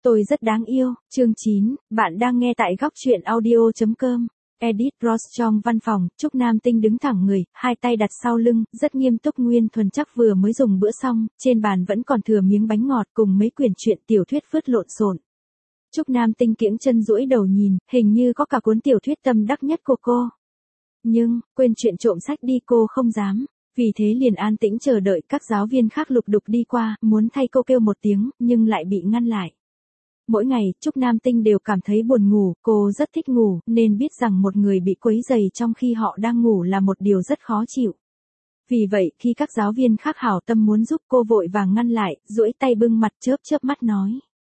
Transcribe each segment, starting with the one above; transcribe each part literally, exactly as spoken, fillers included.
Tôi rất đáng yêu, chương chín, bạn đang nghe tại góc truyện audio.com. Edit Ross trong văn phòng, Trúc Nam Tinh đứng thẳng người, hai tay đặt sau lưng, rất nghiêm túc. Nguyên Thuần chắc vừa mới dùng bữa xong, trên bàn vẫn còn thừa miếng bánh ngọt cùng mấy quyển truyện tiểu thuyết vứt lộn xộn. Trúc Nam Tinh kiễng chân duỗi đầu nhìn, hình như có cả cuốn tiểu thuyết tâm đắc nhất của cô. Nhưng, quên chuyện trộm sách đi cô không dám. Vì thế liền an tĩnh chờ đợi các giáo viên khác lục đục đi qua, muốn thay cô kêu một tiếng, nhưng lại bị ngăn lại. Mỗi ngày, Trúc Nam Tinh đều cảm thấy buồn ngủ, cô rất thích ngủ, nên biết rằng một người bị quấy rầy trong khi họ đang ngủ là một điều rất khó chịu. Vì vậy, khi các giáo viên khác hảo tâm muốn giúp cô vội vàng ngăn lại, duỗi tay bưng mặt chớp chớp mắt nói.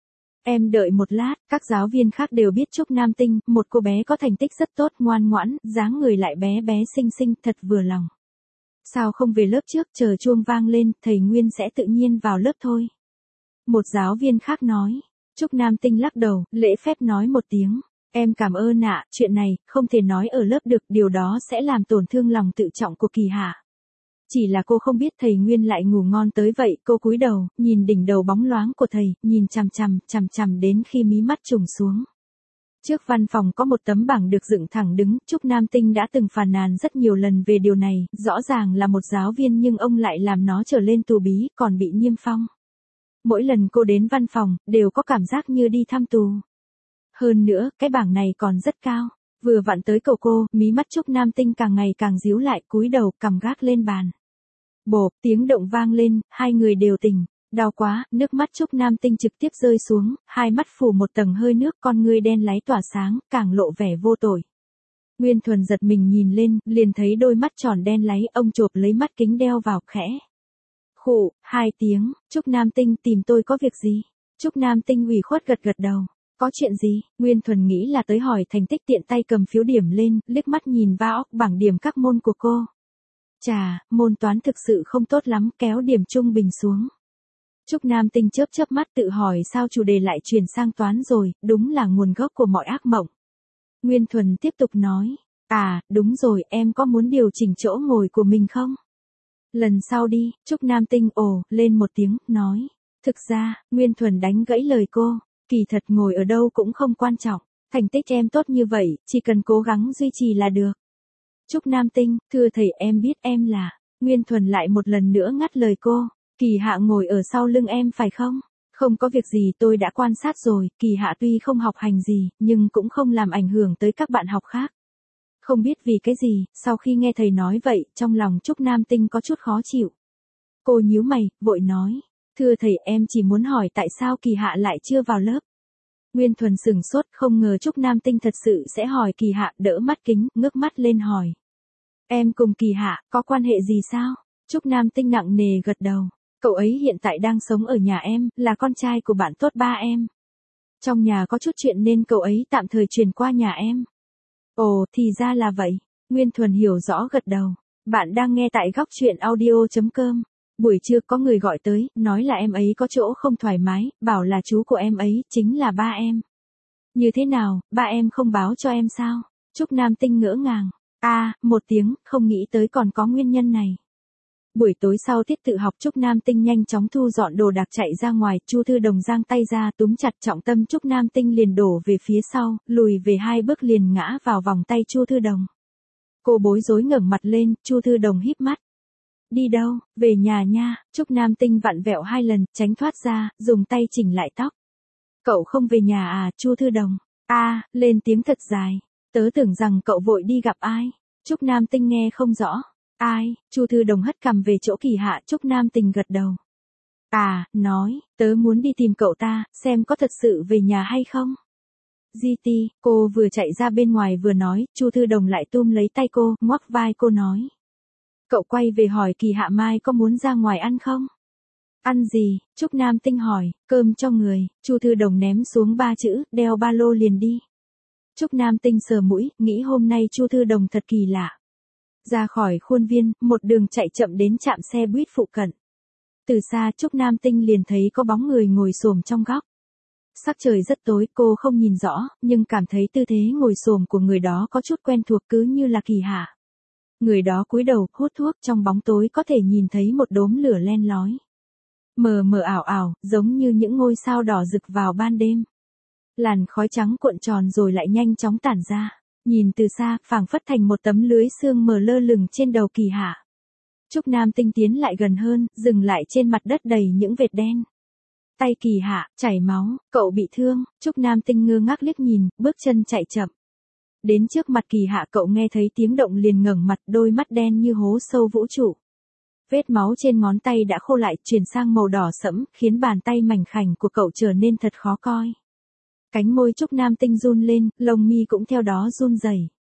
Em đợi một lát, các giáo viên khác đều biết Trúc Nam Tinh, một cô bé có thành tích rất tốt, ngoan ngoãn, dáng người lại bé bé xinh xinh, thật vừa lòng. Sao không về lớp trước, chờ chuông vang lên, thầy Nguyên sẽ tự nhiên vào lớp thôi. Một giáo viên khác nói. Trúc Nam Tinh lắc đầu, lễ phép nói một tiếng. Em cảm ơn ạ, chuyện này, không thể nói ở lớp được, điều đó sẽ làm tổn thương lòng tự trọng của Kỳ Hạ. Chỉ là cô không biết thầy Nguyên lại ngủ ngon tới vậy, cô cúi đầu, nhìn đỉnh đầu bóng loáng của thầy, nhìn chằm chằm, chằm chằm đến khi mí mắt trùng xuống. Trước văn phòng có một tấm bảng được dựng thẳng đứng, Trúc Nam Tinh đã từng phàn nàn rất nhiều lần về điều này, rõ ràng là một giáo viên nhưng ông lại làm nó trở lên tù bí, còn bị niêm phong. Mỗi lần cô đến văn phòng, đều có cảm giác như đi thăm tù. Hơn nữa, cái bảng này còn rất cao. Vừa vặn tới cầu cô, mí mắt Trúc Nam Tinh càng ngày càng díu lại, cúi đầu, cằm gác lên bàn. Bộp, tiếng động vang lên, hai người đều tỉnh. Đau quá, nước mắt Trúc Nam Tinh trực tiếp rơi xuống, hai mắt phủ một tầng hơi nước, con ngươi đen láy tỏa sáng, càng lộ vẻ vô tội. Nguyên Thuần giật mình nhìn lên, liền thấy đôi mắt tròn đen láy, ông chộp lấy mắt kính đeo vào, khẽ. Khụ, hai tiếng, Trúc Nam Tinh tìm tôi có việc gì? Trúc Nam Tinh ủy khuất gật gật đầu. Có chuyện gì? Nguyên Thuần nghĩ là tới hỏi thành tích, tiện tay cầm phiếu điểm lên, liếc mắt nhìn vào bảng điểm các môn của cô. Chà, môn toán thực sự không tốt lắm, kéo điểm trung bình xuống. Trúc Nam Tinh chớp chớp mắt tự hỏi sao chủ đề lại chuyển sang toán rồi, đúng là nguồn gốc của mọi ác mộng. Nguyên Thuần tiếp tục nói, à, đúng rồi, em có muốn điều chỉnh chỗ ngồi của mình không? Lần sau đi, Trúc Nam Tinh ồ, lên một tiếng, nói. Thực ra, Nguyên Thuần đánh gãy lời cô, kỳ thật ngồi ở đâu cũng không quan trọng, thành tích em tốt như vậy, chỉ cần cố gắng duy trì là được. Trúc Nam Tinh, thưa thầy em biết em là, Nguyên Thuần lại một lần nữa ngắt lời cô, Kỳ Hạ ngồi ở sau lưng em phải không? Không có việc gì, tôi đã quan sát rồi, Kỳ Hạ tuy không học hành gì, nhưng cũng không làm ảnh hưởng tới các bạn học khác. Không biết vì cái gì, sau khi nghe thầy nói vậy, trong lòng Trúc Nam Tinh có chút khó chịu. Cô nhíu mày, vội nói, thưa thầy em chỉ muốn hỏi tại sao Kỳ Hạ lại chưa vào lớp. Nguyên Thuần sửng sốt, không ngờ Trúc Nam Tinh thật sự sẽ hỏi Kỳ Hạ, đỡ mắt kính, ngước mắt lên hỏi. Em cùng Kỳ Hạ, có quan hệ gì sao? Trúc Nam Tinh nặng nề gật đầu. Cậu ấy hiện tại đang sống ở nhà em, là con trai của bạn tốt ba em. Trong nhà có chút chuyện nên cậu ấy tạm thời chuyển qua nhà em. Ồ, thì ra là vậy. Nguyên Thuần hiểu rõ gật đầu. Bạn đang nghe tại góc truyện audio.com. Buổi trưa có người gọi tới, nói là em ấy có chỗ không thoải mái, bảo là chú của em ấy, chính là ba em. Như thế nào, ba em không báo cho em sao? Trúc Nam Tinh ngỡ ngàng. À, một tiếng, không nghĩ tới còn có nguyên nhân này. Buổi tối sau tiết tự học, Trúc Nam Tinh nhanh chóng thu dọn đồ đạc chạy ra ngoài, Chu Thư Đồng giang tay ra túm chặt trọng tâm Trúc Nam Tinh liền đổ về phía sau, lùi về hai bước liền ngã vào vòng tay Chu Thư Đồng. Cô bối rối ngẩng mặt lên, Chu Thư Đồng híp mắt. Đi đâu, về nhà nha, Trúc Nam Tinh vặn vẹo hai lần, tránh thoát ra, dùng tay chỉnh lại tóc. Cậu không về nhà à, Chu Thư Đồng? À, lên tiếng thật dài. Tớ tưởng rằng cậu vội đi gặp ai. Trúc Nam Tinh nghe không rõ. Ai? Chu Thư Đồng hất cằm về chỗ Kỳ Hạ, Trúc Nam Tinh gật đầu. À, nói, tớ muốn đi tìm cậu ta, xem có thật sự về nhà hay không. giê tê, cô vừa chạy ra bên ngoài vừa nói, Chu Thư Đồng lại túm lấy tay cô, ngoắc vai cô nói. Cậu quay về hỏi Kỳ Hạ mai có muốn ra ngoài ăn không? Ăn gì? Trúc Nam Tinh hỏi, cơm cho người, Chu Thư Đồng ném xuống ba chữ, đeo ba lô liền đi. Trúc Nam Tinh sờ mũi, nghĩ hôm nay Chu Thư Đồng thật kỳ lạ. Ra khỏi khuôn viên, một đường chạy chậm đến trạm xe buýt phụ cận. Từ xa Trúc Nam Tinh liền thấy có bóng người ngồi xổm trong góc. Sắc trời rất tối, cô không nhìn rõ, nhưng cảm thấy tư thế ngồi xổm của người đó có chút quen thuộc, cứ như là Kỳ Hạ. Người đó cúi đầu, hút thuốc, trong bóng tối có thể nhìn thấy một đốm lửa len lói. Mờ mờ ảo ảo, giống như những ngôi sao đỏ rực vào ban đêm. Làn khói trắng cuộn tròn rồi lại nhanh chóng tản ra. Nhìn từ xa, phảng phất thành một tấm lưới sương mờ lơ lửng trên đầu Kỳ Hạ. Trúc Nam Tinh tiến lại gần hơn, dừng lại trên mặt đất đầy những vệt đen. Tay Kỳ Hạ, chảy máu, cậu bị thương. Trúc Nam Tinh ngơ ngác liếc nhìn, bước chân chạy chậm. Đến trước mặt Kỳ Hạ cậu nghe thấy tiếng động liền ngẩng mặt, đôi mắt đen như hố sâu vũ trụ. Vết máu trên ngón tay đã khô lại, chuyển sang màu đỏ sẫm, khiến bàn tay mảnh khảnh của cậu trở nên thật khó coi. Cánh môi Trúc Nam Tinh run lên, lông mi cũng theo đó run rẩy.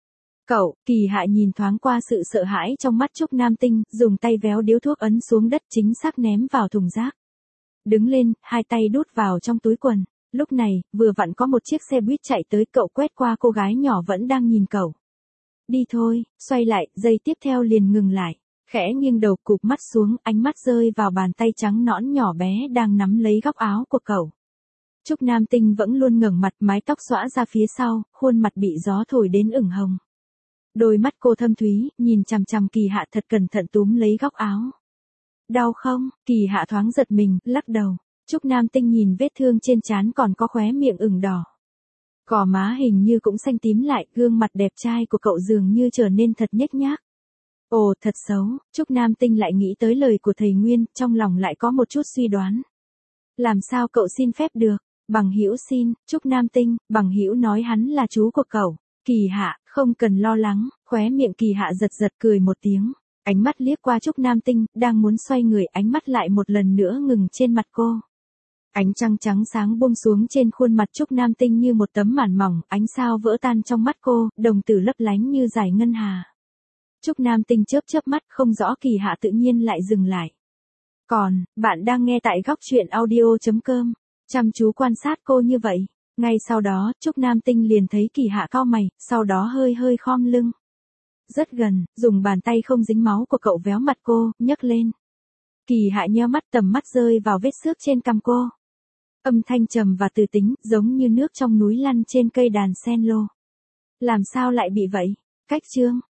Cậu, Kỳ Hạ nhìn thoáng qua sự sợ hãi trong mắt Trúc Nam Tinh, dùng tay véo điếu thuốc ấn xuống đất chính xác ném vào thùng rác. Đứng lên, hai tay đút vào trong túi quần. Lúc này, vừa vặn có một chiếc xe buýt chạy tới, cậu quét qua cô gái nhỏ vẫn đang nhìn cậu. Đi thôi, xoay lại, giây tiếp theo liền ngừng lại. Khẽ nghiêng đầu cụp mắt xuống, ánh mắt rơi vào bàn tay trắng nõn nhỏ bé đang nắm lấy góc áo của cậu. Trúc Nam Tinh vẫn luôn ngẩng mặt, mái tóc xõa ra phía sau, khuôn mặt bị gió thổi đến ửng hồng. Đôi mắt cô thâm thúy, nhìn chằm chằm Kỳ Hạ thật cẩn thận túm lấy góc áo. Đau không? Kỳ Hạ thoáng giật mình, lắc đầu. Trúc Nam Tinh nhìn vết thương trên trán còn có khóe miệng ửng đỏ. Gò má hình như cũng xanh tím lại, gương mặt đẹp trai của cậu dường như trở nên thật nhếch nhác. Ồ, thật xấu. Trúc Nam Tinh lại nghĩ tới lời của thầy Nguyên, trong lòng lại có một chút suy đoán. Làm sao cậu xin phép được? Bằng hữu xin. Trúc Nam Tinh, bằng hữu nói hắn là chú của cậu. Kỳ Hạ, không cần lo lắng. Khóe miệng Kỳ Hạ giật giật cười một tiếng. Ánh mắt liếc qua Trúc Nam Tinh, đang muốn xoay người, ánh mắt lại một lần nữa ngừng trên mặt cô. Ánh trăng trắng sáng buông xuống trên khuôn mặt Trúc Nam Tinh như một tấm màn mỏng, ánh sao vỡ tan trong mắt cô, đồng tử lấp lánh như dải ngân hà. Trúc Nam Tinh chớp chớp mắt, không rõ Kỳ Hạ tự nhiên lại dừng lại. Còn, bạn đang nghe tại góc truyện audio chấm com, chăm chú quan sát cô như vậy. Ngay sau đó, Trúc Nam Tinh liền thấy Kỳ Hạ cau mày, sau đó hơi hơi khom lưng. Rất gần, dùng bàn tay không dính máu của cậu véo mặt cô, nhấc lên. Kỳ Hạ nheo mắt, tầm mắt rơi vào vết xước trên cằm cô. Âm thanh trầm và từ tính, giống như nước trong núi lăn trên cây đàn sen lô. Làm sao lại bị vậy? Cách chương.